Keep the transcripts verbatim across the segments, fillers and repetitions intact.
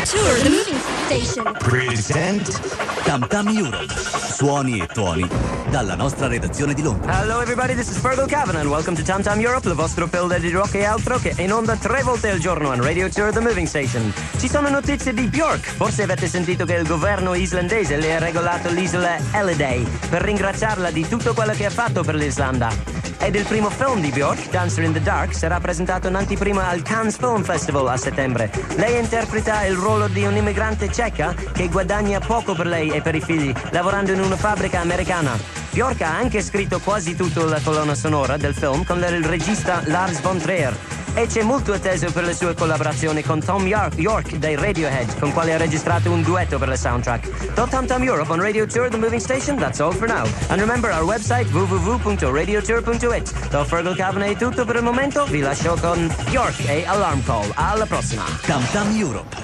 Tour, the moving station. Present Tam Tam Europe. Suoni e tuoni dalla nostra redazione di Londra. Hello everybody, this is Fergal Cavanagh and welcome to Tam Tam Europe, il vostro pilde di rock e altro che è in onda tre volte al giorno on Radio Tour The Moving Station. Ci sono notizie di Björk. Forse avete sentito che il governo islandese le ha regalato l'isola Halliday per ringraziarla di tutto quello che ha fatto per l'Islanda. Ed il primo film di Björk, Dancer in the Dark, sarà presentato in anteprima al Cannes Film Festival a settembre. Lei interpreta il ruolo di un'immigrante ceca che guadagna poco per lei e per i figli, lavorando in una fabbrica americana. Björk ha anche scritto quasi tutta la colonna sonora del film con il regista Lars von Trier. E c'è molto atteso per le sue collaborazioni con Tom York, York dei Radiohead, con quale ha registrato un duetto per la soundtrack. Da Tam Tam Europe on Radio Tour The Moving Station, that's all for now. And remember our website w w w punto radio tour punto it. Da Fergal Cavanagh è tutto per il momento, vi lascio con York e Alarm Call. Alla prossima. Tam Tam Europe.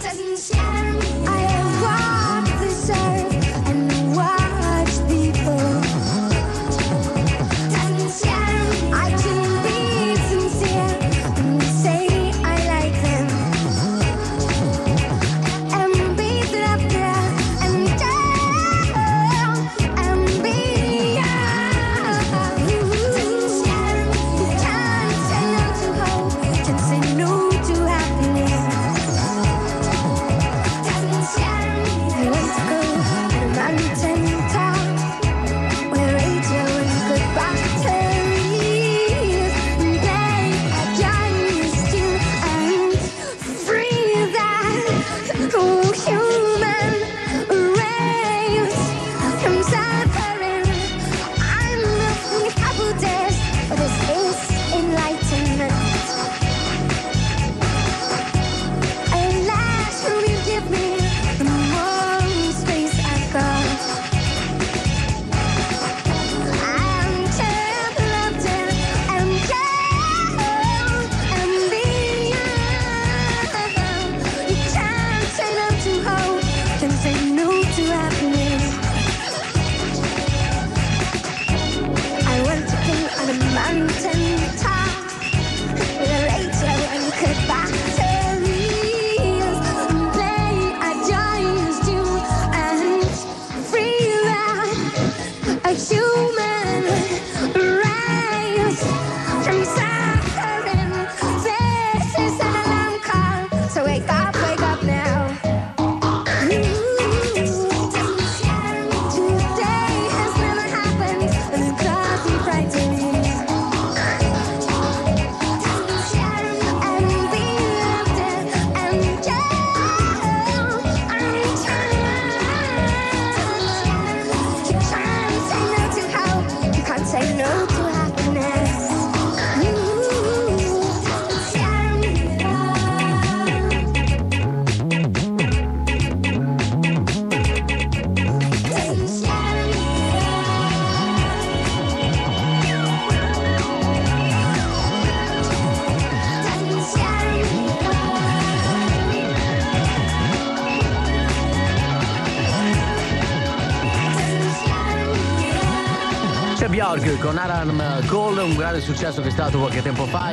Björk con Alarm Call, un grande successo che è stato qualche tempo fa.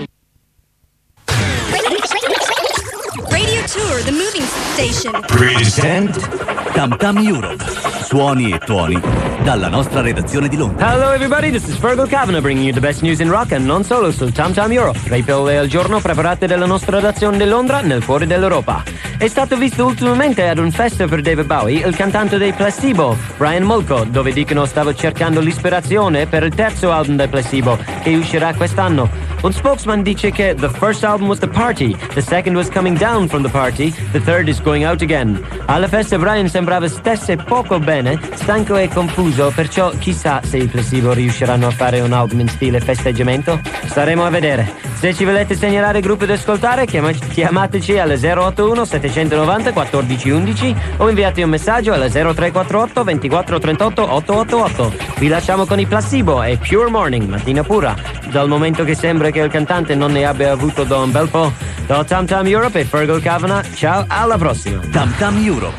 Radio Tour, the moving station. Present Tam Tam Europe. Suoni e tuoni dalla nostra redazione di Londra. Hello everybody, this is Fergal Cavanagh bringing you the best news in rock and non solo su Tam Tam Europe. Tre pillole al giorno preparate dalla nostra redazione di Londra nel cuore dell'Europa. È stato visto ultimamente ad un festa per David Bowie il cantante dei Placebo, Brian Molko, dove dicono stava cercando l'ispirazione per il terzo album dei Placebo che uscirà quest'anno. Un spokesman dice che the first album was The Party, the second was Coming Down from the Party, the third is Going Out Again. Alla festa Brian sembrava stesse poco bene, stanco e confuso, perciò chissà se i Placebo riusciranno a fare un album in stile festeggiamento. Staremo a vedere. Se ci volete segnalare il gruppo da ascoltare, chiamateci alla zero otto uno sette nove zero quattordici undici o inviate un messaggio alla zero tre quattro otto ventiquattro trentotto ottocentotto. Vi lasciamo con i Placebo e Pure Morning, mattina pura, dal momento che sembra che il cantante non ne abbia avuto da un bel po'. Da Tam Tam Europe e Fergal Cavanagh, ciao, alla prossima. Tam Tam Europe.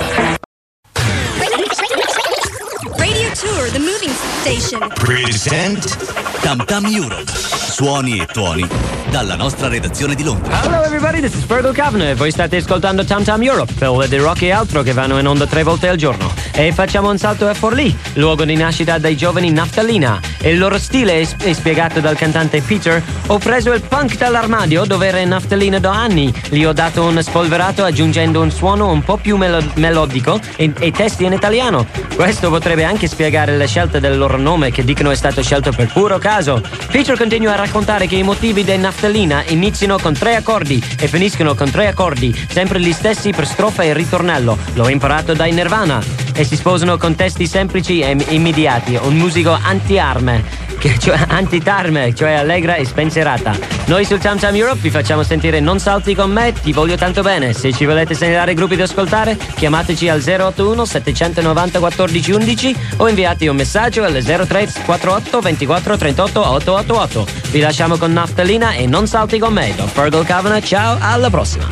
Radio Tour, the moving station. Present Tam Tam Europe. suoni e tuoni dalla nostra redazione di Londra. Hello everybody, this is Fergal Kavanagh e voi state ascoltando Tam Tam Europe, pillole di rock e altro che vanno in onda tre volte al giorno. E facciamo un salto a Forlì, luogo di nascita dei giovani Naftalina. Il loro stile è, è spiegato dal cantante Peter. Ho preso il punk dall'armadio dove era in Naftalina da anni. Gli ho dato un spolverato aggiungendo un suono un po' più melo- melodico e, e testi in italiano. Questo potrebbe anche spiegare la scelta del loro nome, che dicono è stato scelto per puro caso. Peter continua a raccontare che i motivi dei Naftalina iniziano con tre accordi e finiscono con tre accordi, sempre gli stessi per strofa e ritornello. L'ho imparato dai Nirvana. E si sposano con testi semplici e immediati, un musico anti-arme, che, cioè anti-tarme, cioè allegra e spensierata. Noi sul Tam Tam Europe vi facciamo sentire Non salti con me, ti voglio tanto bene. Se ci volete segnalare gruppi da ascoltare, chiamateci al zero otto uno sette nove zero uno quattro uno uno o inviate un messaggio al zero tre quattro otto ventiquattro trentotto ottocentotto. Vi lasciamo con Naftalina e Non salti con me. Da Fergal Kavanagh, ciao, alla prossima.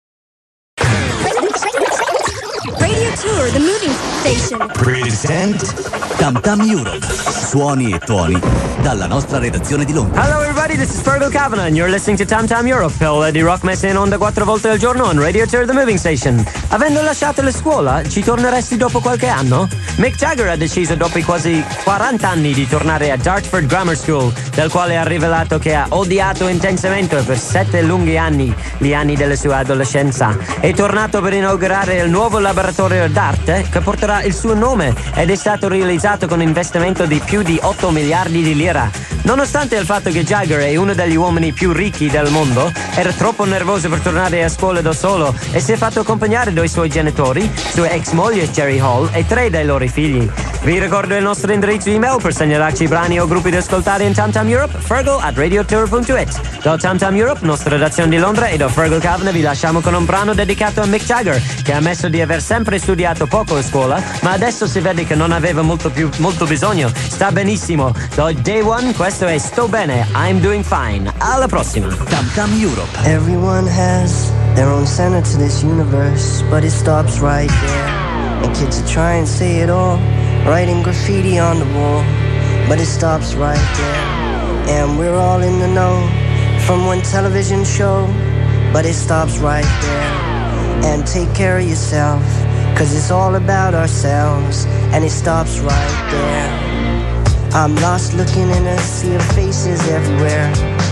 Radio Tour, the moving station. Present Tam Tam Europe, suoni e tuoni dalla nostra redazione di Londra. Hello everybody, this is Fergal Kavanagh and you're listening to Tam Tam Europe, pillole di rock messe in onda quattro volte al giorno on Radio Tour, the moving station. Avendo lasciato la scuola, ci torneresti dopo qualche anno? Mick Jagger ha deciso dopo i quasi quaranta anni di tornare a Dartford Grammar School, del quale ha rivelato che ha odiato intensamente per sette lunghi anni gli anni della sua adolescenza. È tornato per inaugurare il nuovo laboratorio d'arte che porterà il suo nome ed è stato realizzato con un investimento di più di otto miliardi di lira. Nonostante il fatto che Jagger è uno degli uomini più ricchi del mondo, era troppo nervoso per tornare a scuola da solo e si è fatto accompagnare dai suoi genitori, sua ex moglie Jerry Hall e tre dei loro figli. Vi ricordo il nostro indirizzo email per segnalarci brani o gruppi da ascoltare in Tam Tam Europe, fergal at radiotour punto it. Da Tam Tam Europe, nostra redazione di Londra, e da Fergal Kavanagh vi lasciamo con un brano dedicato a Mick Jagger, che ha ammesso di aver sempre studiato poco a scuola, ma adesso si vede che non aveva molto più molto bisogno. Sta benissimo. Da Day One, questo è Sto bene, I'm doing fine. Alla prossima. Tam Tam Europe. Everyone has their own center to this universe, but it stops right there. And kids are trying to say it all, writing graffiti on the wall, but it stops right there. And we're all in the know from one television show, but it stops right there. And take care of yourself, cause it's all about ourselves, and it stops right there. I'm lost looking in a sea of faces everywhere.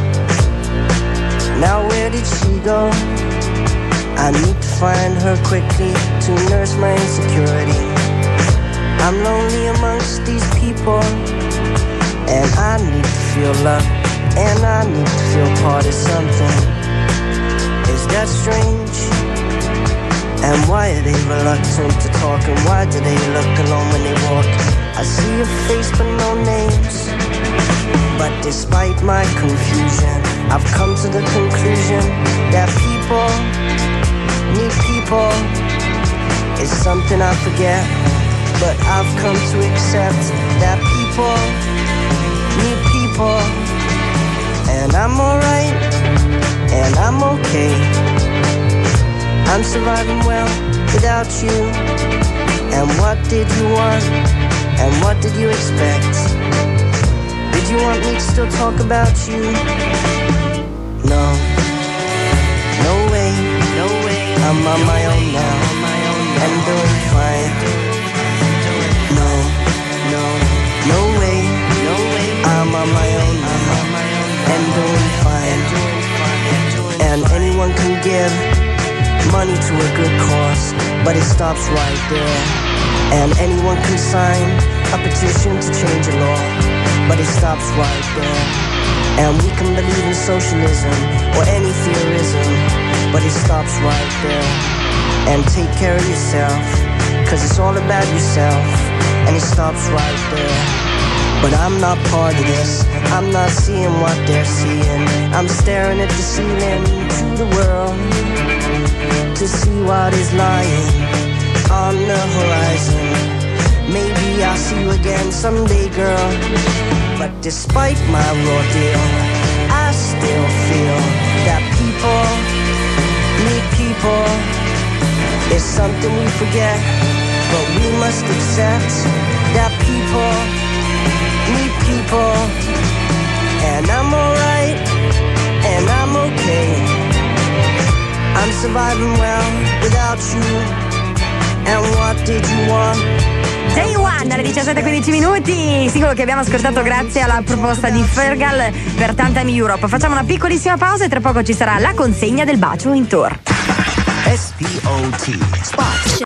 Now where did she go? I need to find her quickly to nurse my insecurity. I'm lonely amongst these people, and I need to feel love, and I need to feel part of something. Is that strange? And why are they reluctant to talk? And why do they look alone when they walk? I see a face but no names. But despite my confusion, I've come to the conclusion that people need people. It's something I forget, but I've come to accept that people need people. And I'm alright, and I'm okay. I'm surviving well without you. And what did you want? And what did you expect? Did you want me to still talk about you? No. No way. No way. I'm on my own now. And doing fine. No. No. No way. No way. I'm on my own now. And doing fine. And anyone can give money to a good cause, but it stops right there. And anyone can sign a petition to change a law, but it stops right there. And we can believe in socialism or any theorism, but it stops right there. And take care of yourself, cause it's all about yourself, and it stops right there. But I'm not part of this, I'm not seeing what they're seeing. I'm staring at the ceiling to the world, to see what is lying on the horizon. Maybe I'll see you again someday, girl. But despite my raw deal, I still feel that people need people. It's something we forget, but we must accept that people need people. And I'm alright, and I'm okay. I'm surviving well without you. And what did you want? Day One alle diciassette e quindici minuti, singolo che abbiamo ascoltato grazie alla proposta di Fergal per Tantam Europe. Facciamo una piccolissima pausa e tra poco ci sarà la consegna del bacio in tour. S P O T Spot.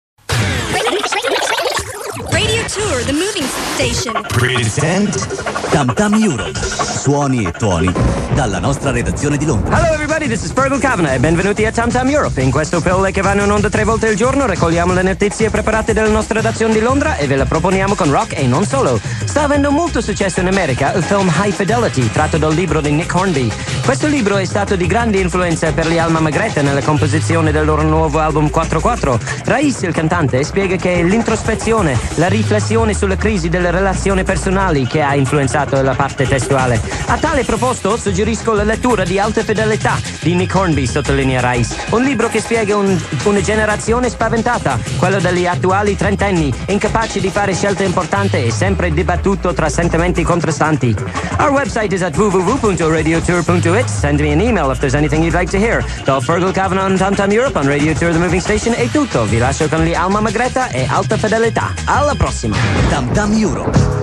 Radio Tour, the moving station. Present Tam Tam Europe. Suoni e tuoni dalla nostra redazione di Londra. Hello everybody, this is Fergal Kavanagh e benvenuti a Tam Tam Europe. In questo pillole che vanno in onda tre volte al giorno raccogliamo le notizie preparate dalla nostra redazione di Londra e ve le proponiamo con rock e non solo. Sta avendo molto successo in America il film High Fidelity, tratto dal libro di Nick Hornby. Questo libro è stato di grande influenza per gli Alma Magreta nella composizione del loro nuovo album quattro quattro. Rais, il cantante, spiega che è l'introspezione, la riflessione sulle crisi delle relazioni personali che ha influenzato la parte testuale. A tale proposito suggerisco la lettura di Alta Fedeltà di Nick Hornby, sottolinea Rais, un libro che spiega un, una generazione spaventata, quella degli attuali trentenni, incapaci di fare scelte importanti e sempre dibattuto tra sentimenti contrastanti. Our website is at w w w punto radio tour punto it. Send me an email if there's anything you'd like to hear. Da Fergal Kavanagh on Tam Tam Europe on Radio Tour The Moving Station è tutto. Vi lascio con gli Alma Magreta e Alta Fedeltà. Alla prossima! Tam Tam Europe.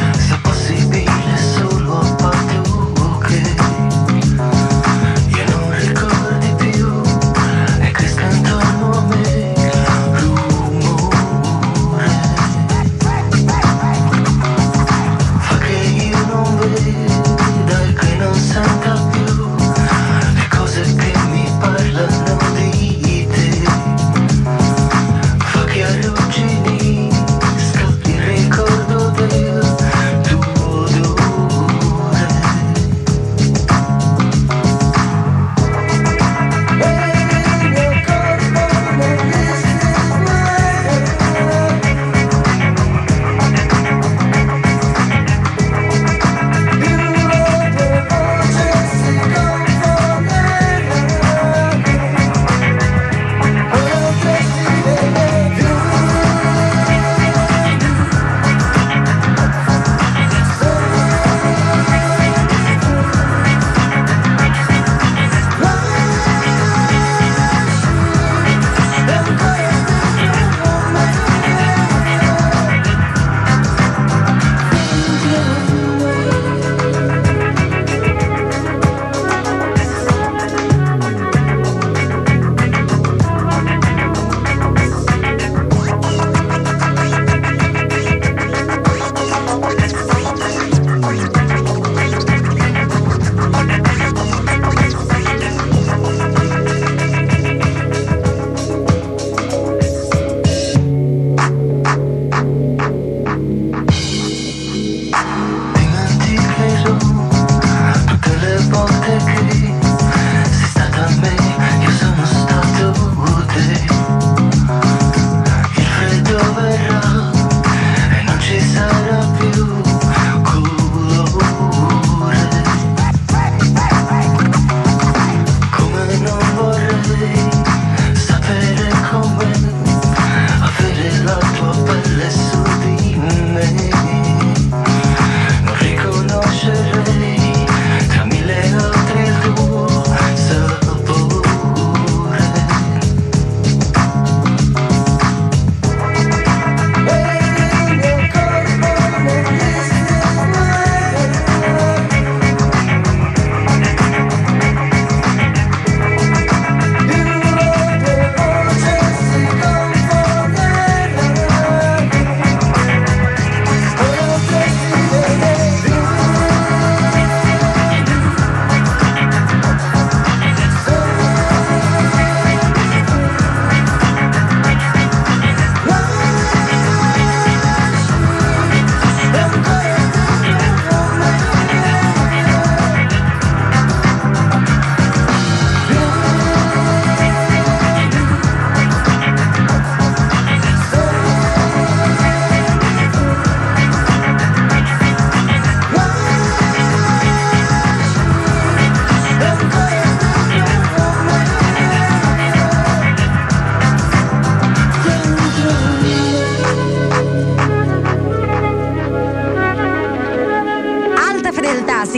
Possibile solo a patto che io non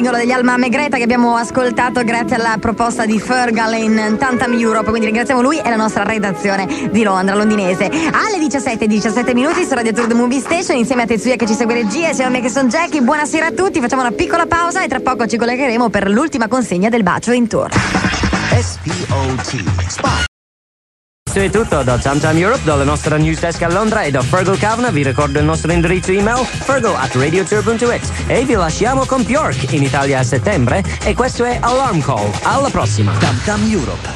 singolo degli Alma Greta che abbiamo ascoltato grazie alla proposta di Fergal in Tantam Europe, quindi ringraziamo lui e la nostra redazione di Londra, londinese. Alle diciassette e diciassette minuti su Radio Tour The Movie Station insieme a Tetsuya che ci segue regia, insieme a me che sono Jackie. Buonasera a tutti, facciamo una piccola pausa e tra poco ci collegheremo per l'ultima consegna del Bacio in Tour. S P O T Spot. Questo è tutto da Tam Tam Europe, dalla nostra news desk a Londra e da Fergal Kavanagh. Vi ricordo il nostro indirizzo email fergal at radiotour punto it e vi lasciamo con Bjork in Italia a settembre e questo è Alarm Call. Alla prossima. Tam Tam Europe.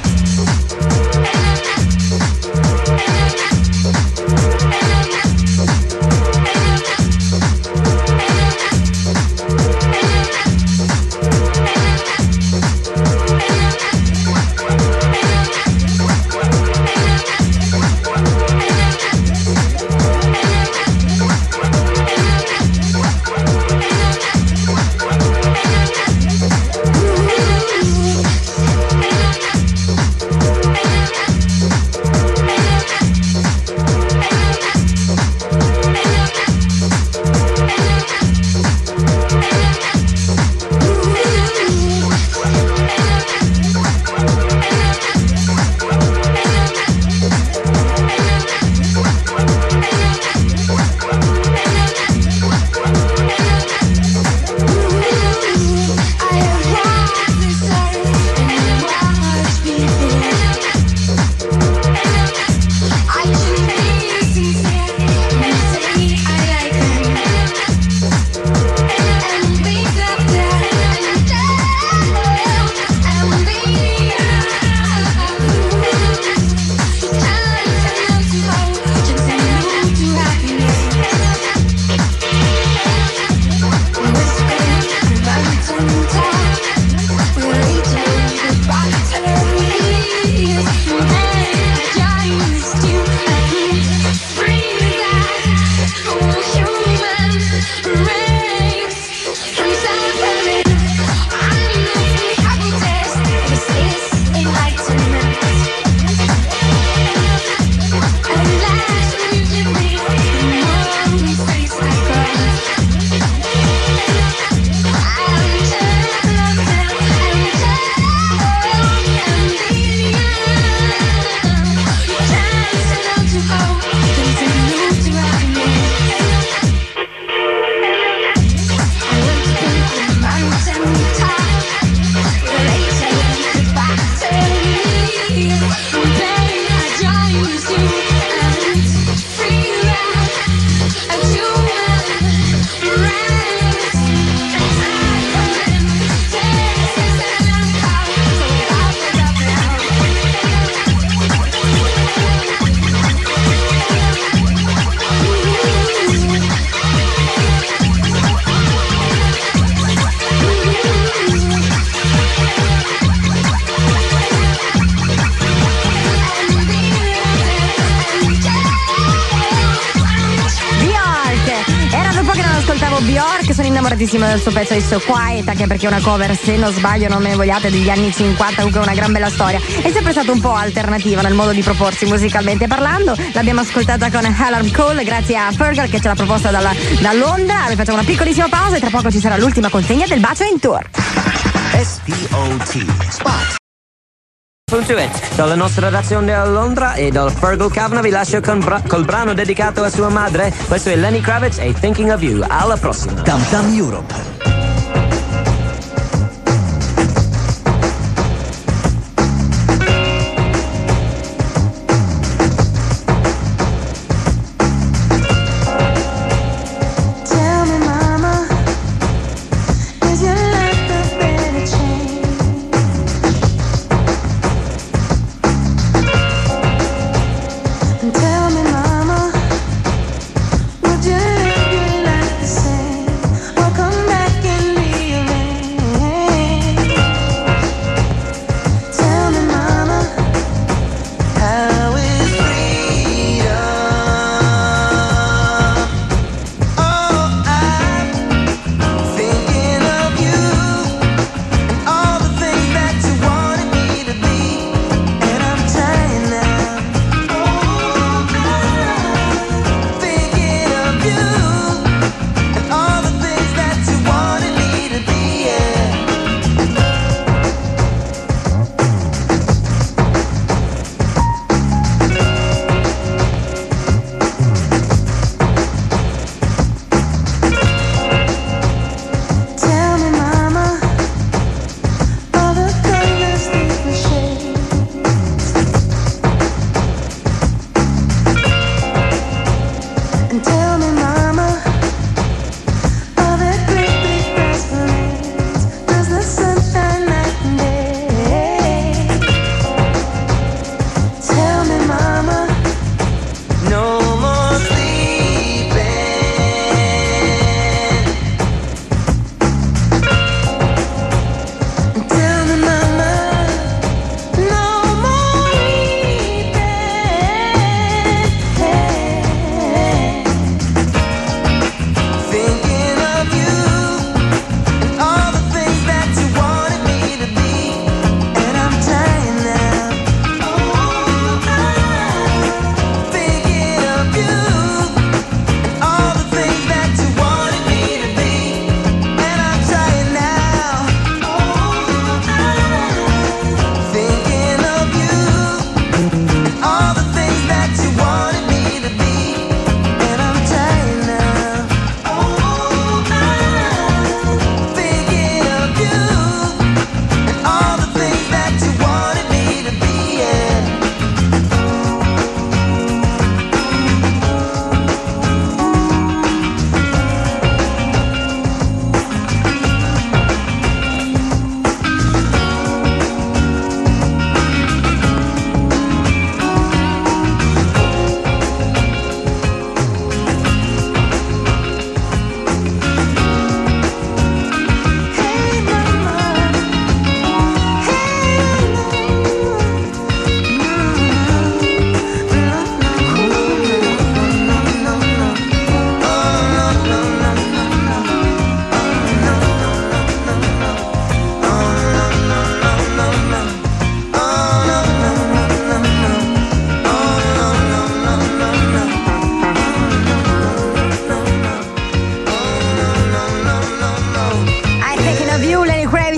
Sono innamoratissima del suo pezzo di So Quiet, anche perché è una cover, se non sbaglio, non me ne vogliate, degli anni cinquanta, comunque è una gran bella storia. È sempre stata un po' alternativa nel modo di proporsi musicalmente parlando. L'abbiamo ascoltata con Alarm Call grazie a Fergal che ce l'ha proposta dalla, da Londra. Noi facciamo una piccolissima pausa e tra poco ci sarà l'ultima consegna del Bacio in Tour. S P O T Spot. Dalla nostra redazione a Londra e dal Fergal Kavanagh vi lascio con bra- col brano dedicato a sua madre. Questo è Lenny Kravitz e Thinking of You. Alla prossima. Tam Tam Europe. Back in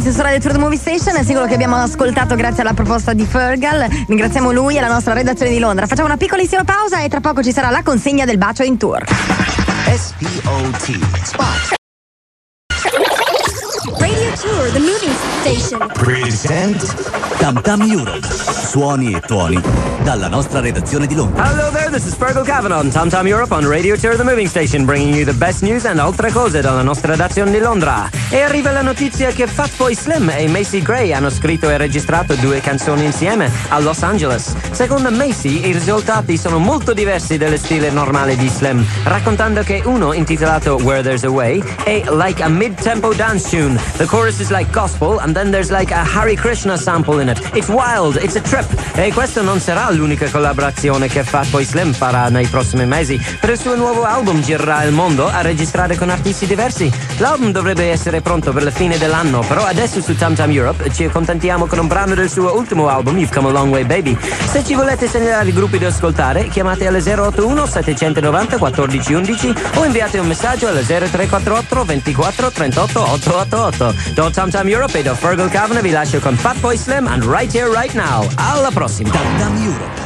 siete su Radio Tour The Movie Station, è il singolo che abbiamo ascoltato grazie alla proposta di Fergal. Ringraziamo lui e la nostra redazione di Londra. Facciamo una piccolissima pausa e tra poco ci sarà la consegna del bacio in tour. S P O T Spot. Radio Tour, the moving station. Present Tam Tam Europe. Suoni e tuoni dalla nostra redazione di Londra. Hello there, this is Fergal Cavanagh on Tam Tam Europe on Radio Tour The Moving Station, bringing you the best news and altre cose dalla nostra redazione di Londra. E arriva la notizia che Fatboy Slim e Macy Gray hanno scritto e registrato due canzoni insieme a Los Angeles. Secondo Macy i risultati sono molto diversi dallo stile normale di Slim, raccontando che uno, intitolato Where There's a Way, è like a mid-tempo dance tune. The chorus is like gospel and then there's like a Hare Krishna sample in it. It's wild, it's a trip. E questa non sarà l'unica collaborazione che Fatboy Slim farà nei prossimi mesi. Per il suo nuovo album girerà il mondo a registrare con artisti diversi. L'album dovrebbe essere pronto per la fine dell'anno, però adesso su Tam Tam Europe ci accontentiamo con un brano del suo ultimo album, You've Come a Long Way Baby. Se ci volete segnalare i gruppi da ascoltare, chiamate alle zero otto uno sette nove zero uno quattro uno uno o inviate un messaggio alle zero tre quattro otto ventiquattro trentotto ottocentotto. Da Tam Tam Europe e da Fergal Cavanagh vi lascio con Fatboy Slim and Right Here Right Now. Alla prossima. Tam Tam Europe.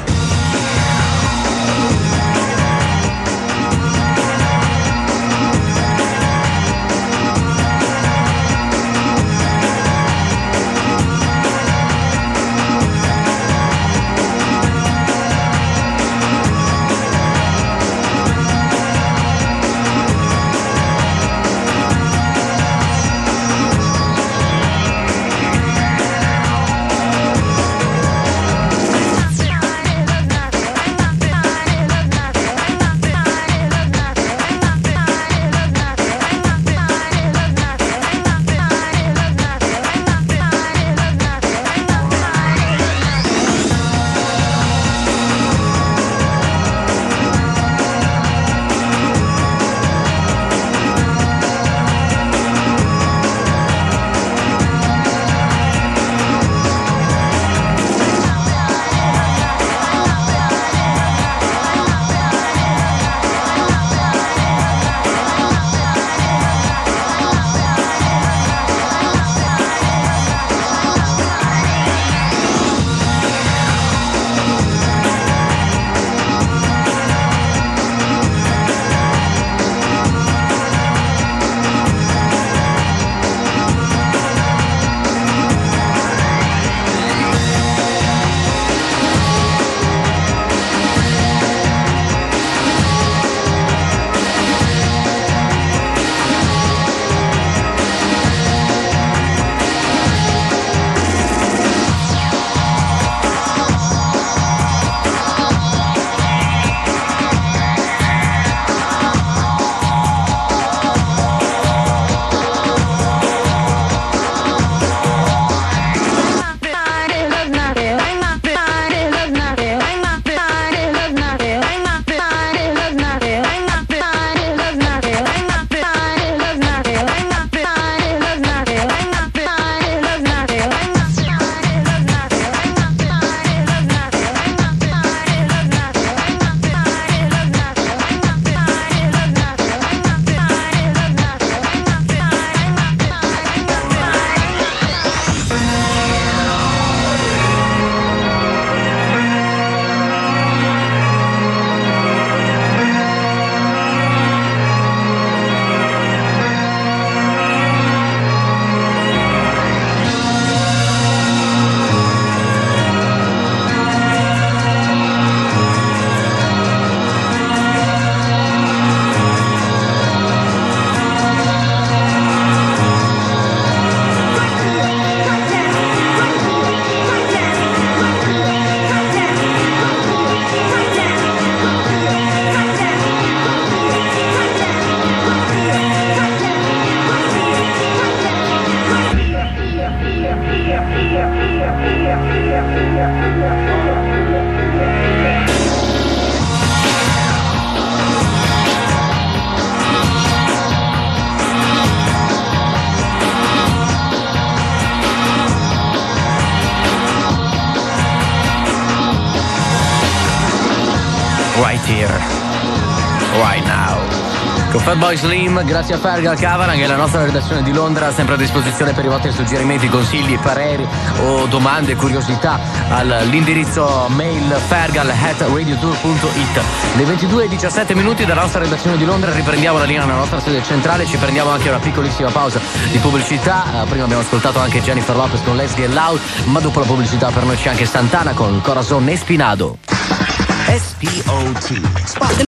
Right here, right now. Con Fatboy Slim, grazie a Fergal Cavan, che è la nostra redazione di Londra, sempre a disposizione per i vostri suggerimenti, consigli, pareri o domande, curiosità all'indirizzo mail fergal at radiotour punto it. Le ventidue e diciassette minuti dalla nostra redazione di Londra, riprendiamo la linea nella nostra sede centrale, ci prendiamo anche una piccolissima pausa di pubblicità. Prima abbiamo ascoltato anche Jennifer Lopez con Let's Get Loud, ma dopo la pubblicità per noi c'è anche Santana con Corazon Espinado. S P O T. Spot.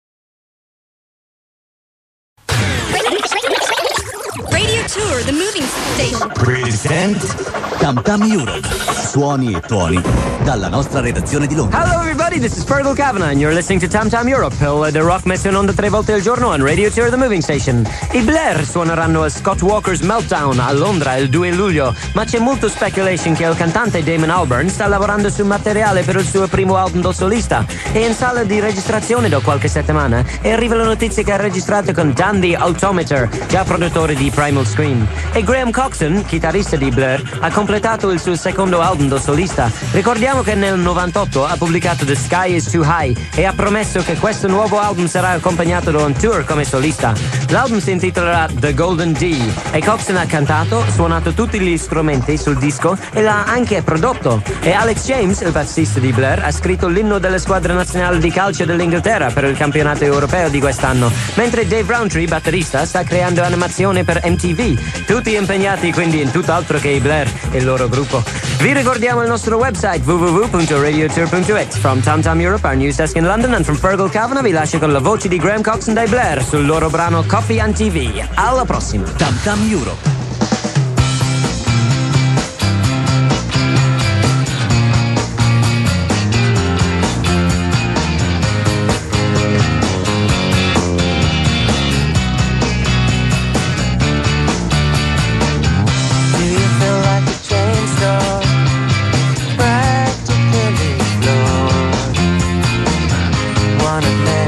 Radio Tour, the moving station. Present. Tam Tam Europe. Suoni e tuoni dalla nostra redazione di Londra. Hello everybody, this is Fergal Cavanagh and you're listening to Tam Tam Europe, il The Rock messo in onda tre volte al giorno on Radio Tour The Moving Station. I Blair suoneranno a Scott Walker's Meltdown a Londra il due luglio, ma c'è molto speculation che il cantante Damon Albarn sta lavorando su materiale per il suo primo album da solista. È in sala di registrazione da qualche settimana e arriva la notizia che ha registrato con Dan the Automator, già produttore di Primal Scream. E Graham Coxon, chitarrista di Blair, ha completato il suo secondo album da solista. Ricordiamo che nel novantotto ha pubblicato The Sky Is Too High e ha promesso che questo nuovo album sarà accompagnato da un tour come solista. L'album si intitolerà The Golden D e Coxon ha cantato, suonato tutti gli strumenti sul disco e l'ha anche prodotto. E Alex James, il bassista di Blair, ha scritto l'inno della squadra nazionale di calcio dell'Inghilterra per il campionato europeo di quest'anno, mentre Dave Rowntree, batterista, sta creando animazione per M T V. Tutti impegnati quindi in tutt'altro che i Blair e il loro gruppo. Vi ricordiamo il nostro website w w w punto radiotour punto it. From Tam Tam Europe, our news desk in London, and from Fergal Cavanagh vi lascio con la voce di Graham Coxon dai Blair sul loro brano Coffee and T V. Alla prossima. Tam Tam Europe.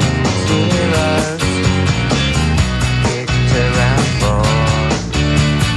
Heroes kicked around for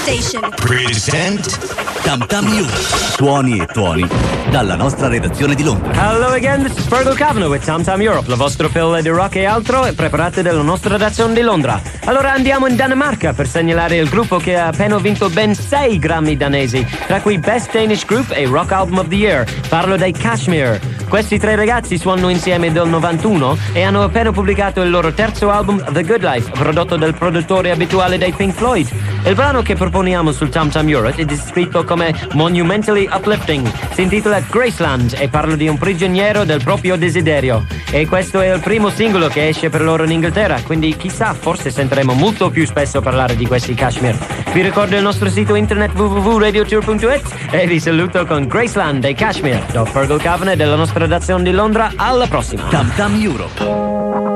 Station. Present. Tam Tam Europe. Suoni e tuoni dalla nostra redazione di Londra. Hello again, this is Fergal Kavanagh with Tam Tam Europe, la vostra pillola di rock e altro, preparate dalla nostra redazione di Londra. Allora andiamo in Danimarca per segnalare il gruppo che ha appena vinto ben sei Grammy danesi, tra cui Best Danish Group e Rock Album of the Year. Parlo dei Kashmir. Questi tre ragazzi suonano insieme del novantuno e hanno appena pubblicato il loro terzo album The Good Life, prodotto dal produttore abituale dei Pink Floyd. Il brano che proponiamo sul Tam Tam Europe è descritto come monumentally uplifting. Si intitola Graceland e parla di un prigioniero del proprio desiderio. E questo è il primo singolo che esce per loro in Inghilterra, quindi chissà, forse sentiremo molto più spesso parlare di questi Kashmir. Vi ricordo il nostro sito internet w w w punto radio tour punto it e vi saluto con Graceland dei Kashmir. Da Fergal Kavanagh della nostra redazione di Londra, alla prossima. Tam Tam Europe.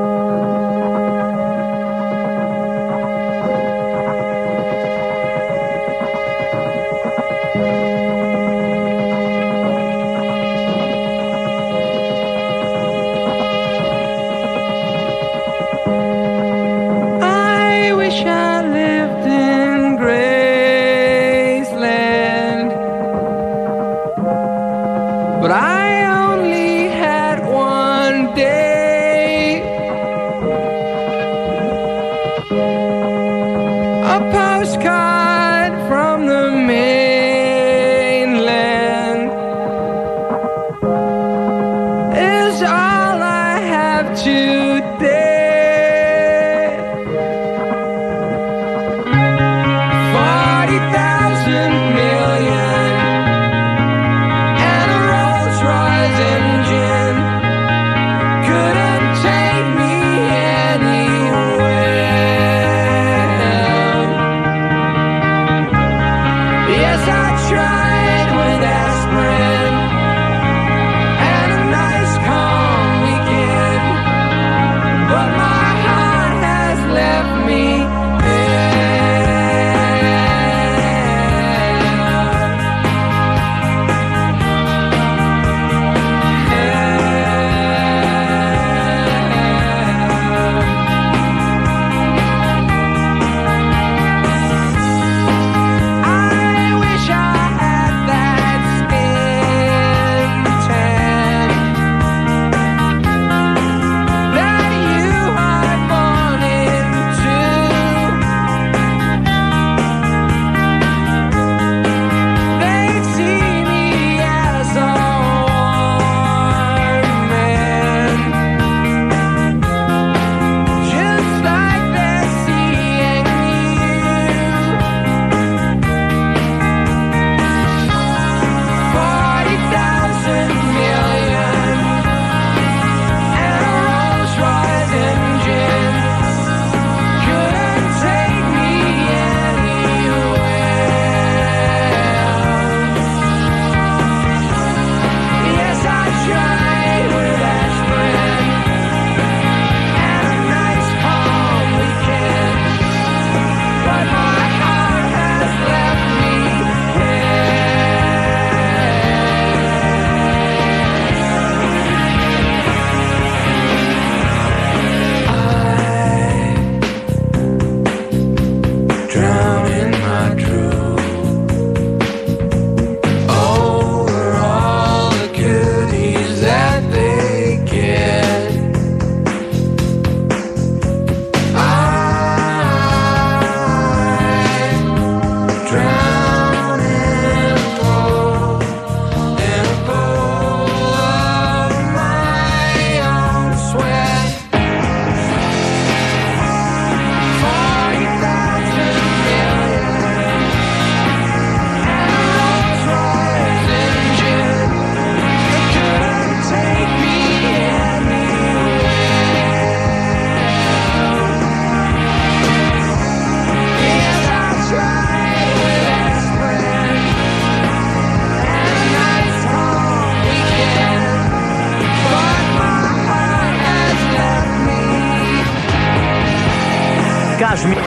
But I only had one day, a postcard from the mainland is all I have today. Forty thousand million Kashmir.